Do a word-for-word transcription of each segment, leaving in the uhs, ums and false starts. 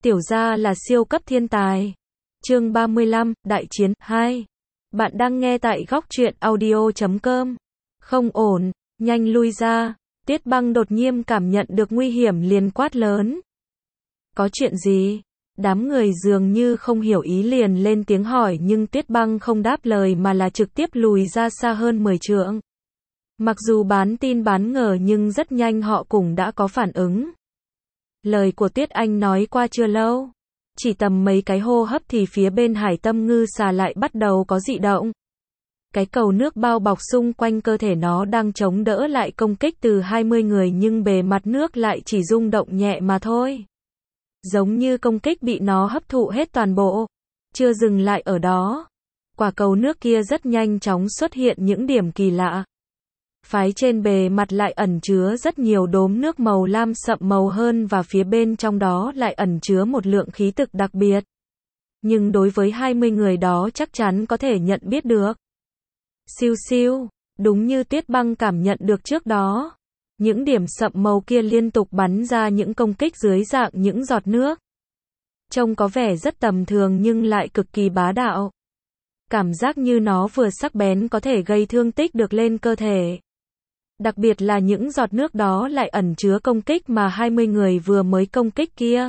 Tiểu gia là siêu cấp thiên tài. Chương ba mươi lăm, Đại chiến hai. Bạn đang nghe tại góc truyện audio chấm com. Không ổn, nhanh lui ra. Tiết Băng đột nhiên cảm nhận được nguy hiểm liền quát lớn. Có chuyện gì? Đám người dường như không hiểu ý liền lên tiếng hỏi, nhưng Tiết Băng không đáp lời mà là trực tiếp lùi ra xa hơn mười trượng. Mặc dù bán tin bán ngờ nhưng rất nhanh họ cũng đã có phản ứng. Lời của Tiết Anh nói qua chưa lâu, chỉ tầm mấy cái hô hấp thì phía bên Hải Tâm Ngư Xà lại bắt đầu có dị động. Cái cầu nước bao bọc xung quanh cơ thể nó đang chống đỡ lại công kích từ hai mươi người, nhưng bề mặt nước lại chỉ rung động nhẹ mà thôi. Giống như công kích bị nó hấp thụ hết toàn bộ. Chưa dừng lại ở đó, quả cầu nước kia rất nhanh chóng xuất hiện những điểm kỳ lạ. Phái trên bề mặt lại ẩn chứa rất nhiều đốm nước màu lam sậm màu hơn, và phía bên trong đó lại ẩn chứa một lượng khí tức đặc biệt. Nhưng đối với hai mươi người đó chắc chắn có thể nhận biết được. Siêu siêu, đúng như Tiết Băng cảm nhận được trước đó. Những điểm sậm màu kia liên tục bắn ra những công kích dưới dạng những giọt nước. Trông có vẻ rất tầm thường nhưng lại cực kỳ bá đạo. Cảm giác như nó vừa sắc bén có thể gây thương tích được lên cơ thể. Đặc biệt là những giọt nước đó lại ẩn chứa công kích mà hai mươi người vừa mới công kích kia.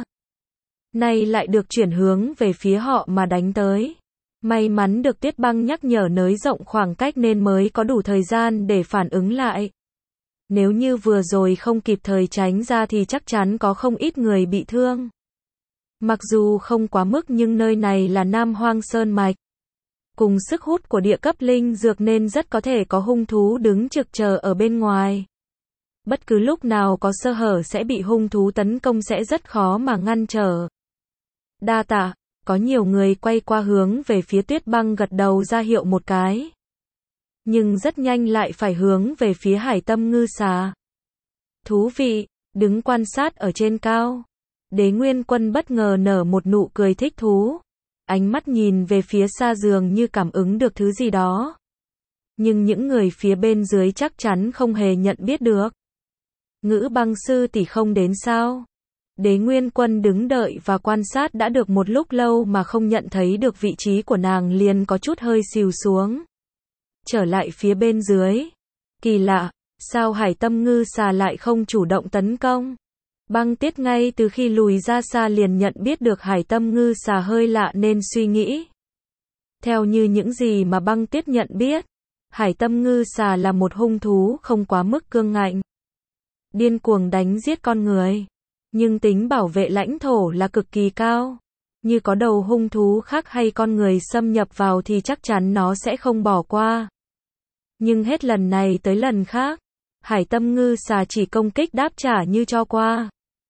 Nay lại được chuyển hướng về phía họ mà đánh tới. May mắn được Tiết Băng nhắc nhở nới rộng khoảng cách nên mới có đủ thời gian để phản ứng lại. Nếu như vừa rồi không kịp thời tránh ra thì chắc chắn có không ít người bị thương. Mặc dù không quá mức nhưng nơi này là Nam Hoang Sơn Mạch. Cùng sức hút của địa cấp linh dược nên rất có thể có hung thú đứng trực chờ ở bên ngoài. Bất cứ lúc nào có sơ hở sẽ bị hung thú tấn công, sẽ rất khó mà ngăn trở. Đa tạ, có nhiều người quay qua hướng về phía Tiết Băng gật đầu ra hiệu một cái. Nhưng rất nhanh lại phải hướng về phía Hải Tâm Ngư Xà. Thú vị, đứng quan sát ở trên cao. Đế Nguyên Quân bất ngờ nở một nụ cười thích thú. Ánh mắt nhìn về phía xa dường như cảm ứng được thứ gì đó. Nhưng những người phía bên dưới chắc chắn không hề nhận biết được. Ngữ Băng sư tỷ không đến sao? Đế Nguyên Quân đứng đợi và quan sát đã được một lúc lâu mà không nhận thấy được vị trí của nàng, liền có chút hơi xìu xuống. Trở lại phía bên dưới. Kỳ lạ, sao Hải Tâm Ngư Xà lại không chủ động tấn công? Băng Tiết ngay từ khi lùi ra xa liền nhận biết được Hải Tâm Ngư Xà hơi lạ nên suy nghĩ. Theo như những gì mà Băng Tiết nhận biết, Hải Tâm Ngư Xà là một hung thú không quá mức cương ngạnh, điên cuồng đánh giết con người, nhưng tính bảo vệ lãnh thổ là cực kỳ cao. Như có đầu hung thú khác hay con người xâm nhập vào thì chắc chắn nó sẽ không bỏ qua. Nhưng hết lần này tới lần khác, Hải Tâm Ngư Xà chỉ công kích đáp trả như cho qua.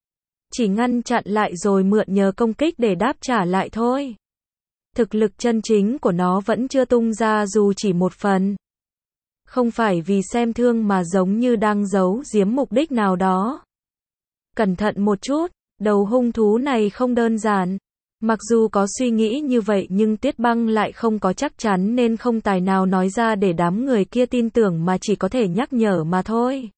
Chỉ ngăn chặn lại rồi mượn nhờ công kích để đáp trả lại thôi. Thực lực chân chính của nó vẫn chưa tung ra dù chỉ một phần. Không phải vì xem thương mà giống như đang giấu giếm mục đích nào đó. Cẩn thận một chút, đầu hung thú này không đơn giản. Mặc dù có suy nghĩ như vậy nhưng Tiết Băng lại không có chắc chắn nên không tài nào nói ra để đám người kia tin tưởng mà chỉ có thể nhắc nhở mà thôi.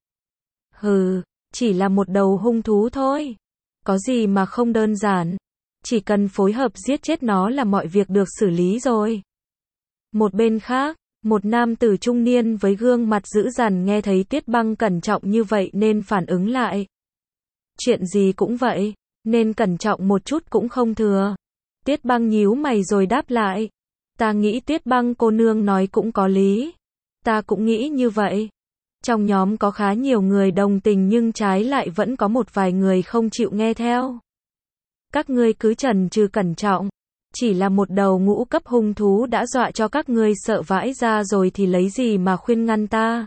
Hừ, chỉ là một đầu hung thú thôi. Có gì mà không đơn giản. Chỉ cần phối hợp giết chết nó là mọi việc được xử lý rồi. Một bên khác, một nam tử trung niên với gương mặt dữ dằn nghe thấy Tiết Băng cẩn trọng như vậy nên phản ứng lại. Chuyện gì cũng vậy, nên cẩn trọng một chút cũng không thừa. Tiết Băng nhíu mày rồi đáp lại. Ta nghĩ Tiết Băng cô nương nói cũng có lý. Ta cũng nghĩ như vậy. Trong nhóm có khá nhiều người đồng tình nhưng trái lại vẫn có một vài người không chịu nghe theo. Các ngươi cứ chần chừ cẩn trọng. Chỉ là một đầu ngũ cấp hung thú đã dọa cho các ngươi sợ vãi ra rồi thì lấy gì mà khuyên ngăn ta.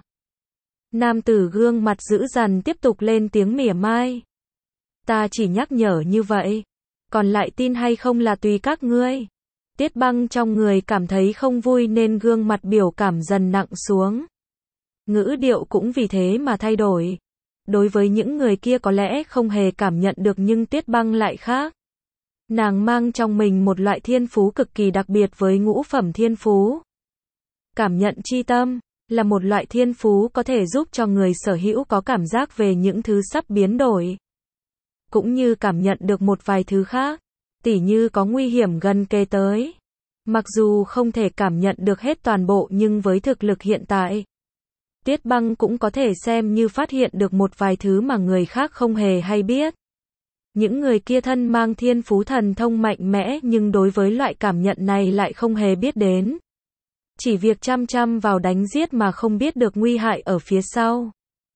Nam tử gương mặt dữ dằn tiếp tục lên tiếng mỉa mai. Ta chỉ nhắc nhở như vậy. Còn lại tin hay không là tùy các ngươi. Tiết Băng trong người cảm thấy không vui nên gương mặt biểu cảm dần nặng xuống. Ngữ điệu cũng vì thế mà thay đổi. Đối với những người kia có lẽ không hề cảm nhận được nhưng Tiết Băng lại khác. Nàng mang trong mình một loại thiên phú cực kỳ đặc biệt với ngũ phẩm thiên phú. Cảm nhận chi tâm là một loại thiên phú có thể giúp cho người sở hữu có cảm giác về những thứ sắp biến đổi. Cũng như cảm nhận được một vài thứ khác. tỉ như có nguy hiểm gần kề tới. Mặc dù không thể cảm nhận được hết toàn bộ nhưng với thực lực hiện tại, Tiết Băng cũng có thể xem như phát hiện được một vài thứ mà người khác không hề hay biết. Những người kia thân mang thiên phú thần thông mạnh mẽ nhưng đối với loại cảm nhận này lại không hề biết đến. Chỉ việc chăm chăm vào đánh giết mà không biết được nguy hại ở phía sau.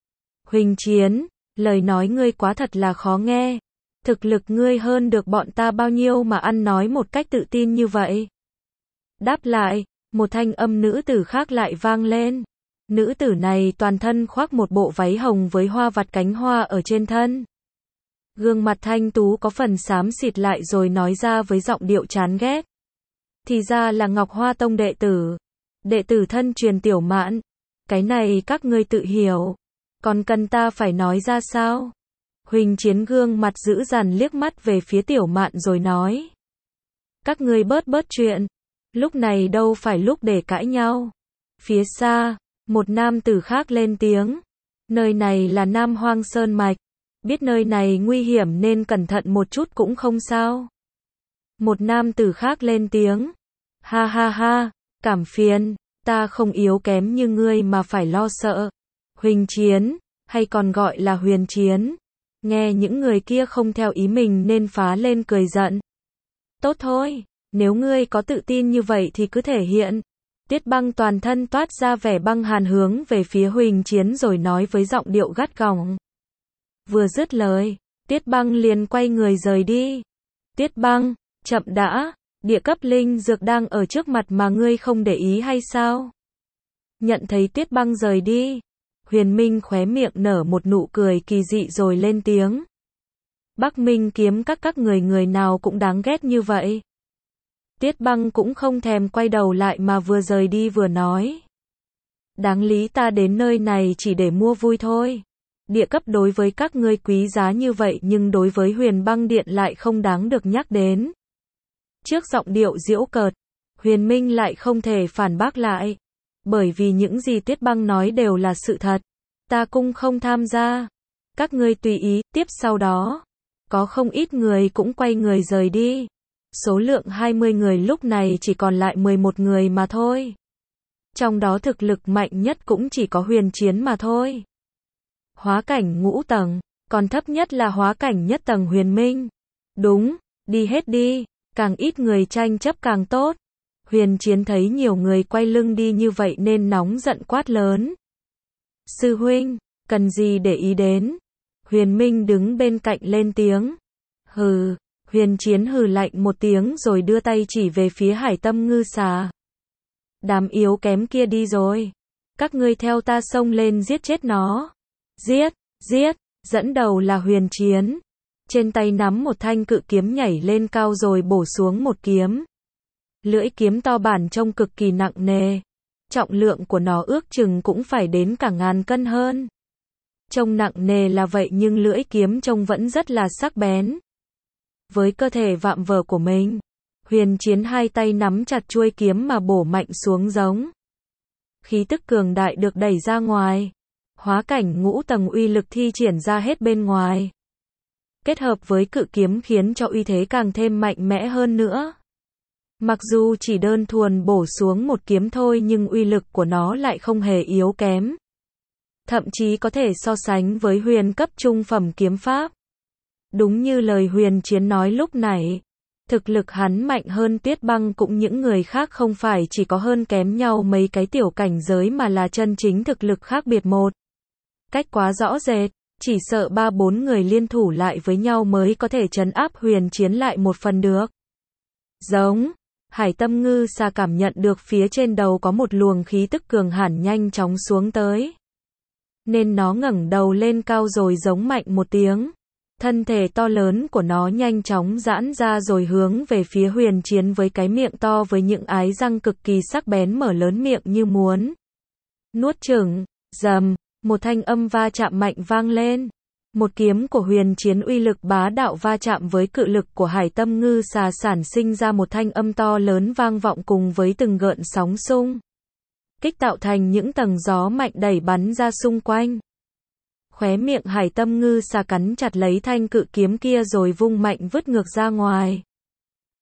Huỳnh Chiến, lời nói ngươi quá thật là khó nghe. Thực lực ngươi hơn được bọn ta bao nhiêu mà ăn nói một cách tự tin như vậy? Đáp lại, một thanh âm nữ tử khác lại vang lên. Nữ tử này toàn thân khoác một bộ váy hồng với hoa vặt cánh hoa ở trên thân. Gương mặt thanh tú có phần xám xịt lại rồi nói ra với giọng điệu chán ghét. Thì ra là Ngọc Hoa Tông đệ tử. Đệ tử thân truyền Tiểu Mạn. Cái này các ngươi tự hiểu. Còn cần ta phải nói ra sao? Huỳnh Chiến gương mặt dữ dằn liếc mắt về phía Tiểu Mạn rồi nói. Các ngươi bớt bớt chuyện. Lúc này đâu phải lúc để cãi nhau. Phía xa, một nam tử khác lên tiếng. Nơi này là Nam Hoang Sơn Mạch. Biết nơi này nguy hiểm nên cẩn thận một chút cũng không sao. Một nam tử khác lên tiếng. Ha ha ha, cảm phiền, ta không yếu kém như ngươi mà phải lo sợ. Huỳnh Chiến, hay còn gọi là Huyền Chiến. Nghe những người kia không theo ý mình nên phá lên cười giận. Tốt thôi, nếu ngươi có tự tin như vậy thì cứ thể hiện. Tiết Băng toàn thân toát ra vẻ băng hàn hướng về phía Huỳnh Chiến rồi nói với giọng điệu gắt gỏng. Vừa dứt lời, Tiết Băng liền quay người rời đi. Tiết Băng, chậm đã, địa cấp linh dược đang ở trước mặt mà ngươi không để ý hay sao? Nhận thấy Tiết Băng rời đi, Huyền Minh khóe miệng nở một nụ cười kỳ dị rồi lên tiếng. Bắc Minh kiếm các các người người nào cũng đáng ghét như vậy. Tiết Băng cũng không thèm quay đầu lại mà vừa rời đi vừa nói. Đáng lý ta đến nơi này chỉ để mua vui thôi. Địa cấp đối với các ngươi quý giá như vậy nhưng đối với Huyền Băng Điện lại không đáng được nhắc đến. Trước giọng điệu giễu cợt, Huyền Minh lại không thể phản bác lại. Bởi vì những gì Tiết Băng nói đều là sự thật. Ta cũng không tham gia. Các ngươi tùy ý, tiếp sau đó. Có không ít người cũng quay người rời đi. Số lượng hai mươi người lúc này chỉ còn lại mười một người mà thôi. Trong đó thực lực mạnh nhất cũng chỉ có Huyền Chiến mà thôi. Hóa cảnh ngũ tầng, còn thấp nhất là hóa cảnh nhất tầng Huyền Minh. Đúng, đi hết đi, càng ít người tranh chấp càng tốt. Huyền Chiến thấy nhiều người quay lưng đi như vậy nên nóng giận quát lớn. Sư huynh, cần gì để ý đến? Huyền Minh đứng bên cạnh lên tiếng. Hừ, Huyền Chiến hừ lạnh một tiếng rồi đưa tay chỉ về phía Hải Tâm Ngư Xà. Đám yếu kém kia đi rồi. Các ngươi theo ta xông lên giết chết nó. Giết, giết, dẫn đầu là Huyền Chiến. Trên tay nắm một thanh cự kiếm nhảy lên cao rồi bổ xuống một kiếm. Lưỡi kiếm to bản trông cực kỳ nặng nề. Trọng lượng của nó ước chừng cũng phải đến cả ngàn cân hơn. Trông nặng nề là vậy nhưng lưỡi kiếm trông vẫn rất là sắc bén. Với cơ thể vạm vỡ của mình, Huyền Chiến hai tay nắm chặt chuôi kiếm mà bổ mạnh xuống giống. Khí tức cường đại được đẩy ra ngoài. Hóa cảnh ngũ tầng uy lực thi triển ra hết bên ngoài. Kết hợp với cự kiếm khiến cho uy thế càng thêm mạnh mẽ hơn nữa. Mặc dù chỉ đơn thuần bổ xuống một kiếm thôi nhưng uy lực của nó lại không hề yếu kém. Thậm chí có thể so sánh với huyền cấp trung phẩm kiếm pháp. Đúng như lời Huyền Chiến nói lúc nãy, thực lực hắn mạnh hơn Tiết Băng cũng những người khác không phải chỉ có hơn kém nhau mấy cái tiểu cảnh giới mà là chân chính thực lực khác biệt một. Cách quá rõ rệt, chỉ sợ ba bốn người liên thủ lại với nhau mới có thể trấn áp Huyền Chiến lại một phần được. Giống, Hải Tâm Ngư Xà cảm nhận được phía trên đầu có một luồng khí tức cường hãn nhanh chóng xuống tới. Nên nó ngẩng đầu lên cao rồi giống mạnh một tiếng. Thân thể to lớn của nó nhanh chóng giãn ra rồi hướng về phía Huyền Chiến với cái miệng to với những ái răng cực kỳ sắc bén mở lớn miệng như muốn nuốt chửng. Rầm, một thanh âm va chạm mạnh vang lên. Một kiếm của Huyền Chiến uy lực bá đạo va chạm với cự lực của Hải Tâm Ngư Xà sản sinh ra một thanh âm to lớn vang vọng cùng với từng gợn sóng xung kích tạo thành những tầng gió mạnh đẩy bắn ra xung quanh. Khóe miệng Hải Tâm Ngư Xà cắn chặt lấy thanh cự kiếm kia rồi vung mạnh vứt ngược ra ngoài.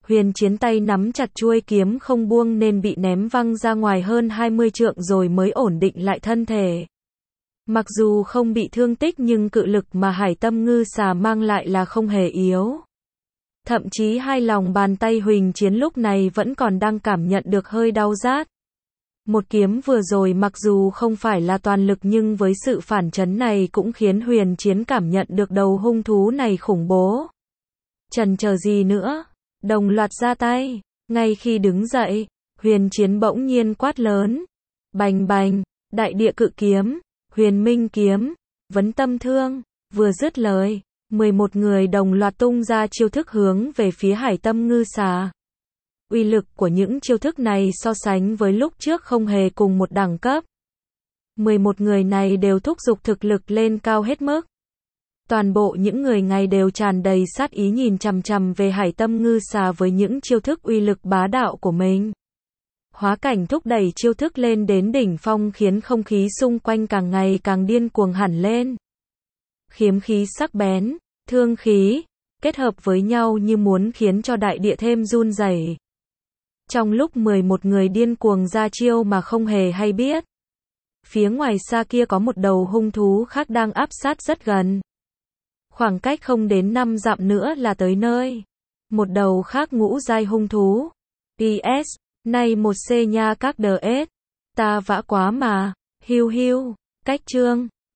Huyền Chiến tay nắm chặt chuôi kiếm không buông nên bị ném văng ra ngoài hơn hai mươi trượng rồi mới ổn định lại thân thể. Mặc dù không bị thương tích nhưng cự lực mà Hải Tâm Ngư Xà mang lại là không hề yếu. Thậm chí hai lòng bàn tay Huỳnh Chiến lúc này vẫn còn đang cảm nhận được hơi đau rát. Một kiếm vừa rồi mặc dù không phải là toàn lực nhưng với sự phản chấn này cũng khiến Huyền Chiến cảm nhận được đầu hung thú này khủng bố. Chần chờ gì nữa, đồng loạt ra tay. Ngay khi đứng dậy, Huyền Chiến bỗng nhiên quát lớn. Bành bành, đại địa cự kiếm, huyền minh kiếm, vấn tâm thương, vừa dứt lời, mười một người đồng loạt tung ra chiêu thức hướng về phía Hải Tâm Ngư Xà. Uy lực của những chiêu thức này so sánh với lúc trước không hề cùng một đẳng cấp. mười một người này đều thúc giục thực lực lên cao hết mức. Toàn bộ những người này đều tràn đầy sát ý nhìn chằm chằm về Hải Tâm Ngư Xà với những chiêu thức uy lực bá đạo của mình. Hóa cảnh thúc đẩy chiêu thức lên đến đỉnh phong khiến không khí xung quanh càng ngày càng điên cuồng hẳn lên. Kiếm khí sắc bén, thương khí, kết hợp với nhau như muốn khiến cho đại địa thêm run rẩy. Trong lúc mười một người điên cuồng ra chiêu mà không hề hay biết, phía ngoài xa kia có một đầu hung thú khác đang áp sát rất gần. Khoảng cách không đến năm dặm nữa là tới nơi. Một đầu khác ngũ giai hung thú. pê ét, này một C nha các đờ ét. Ta vã quá mà. Hiu hiu, cách chương.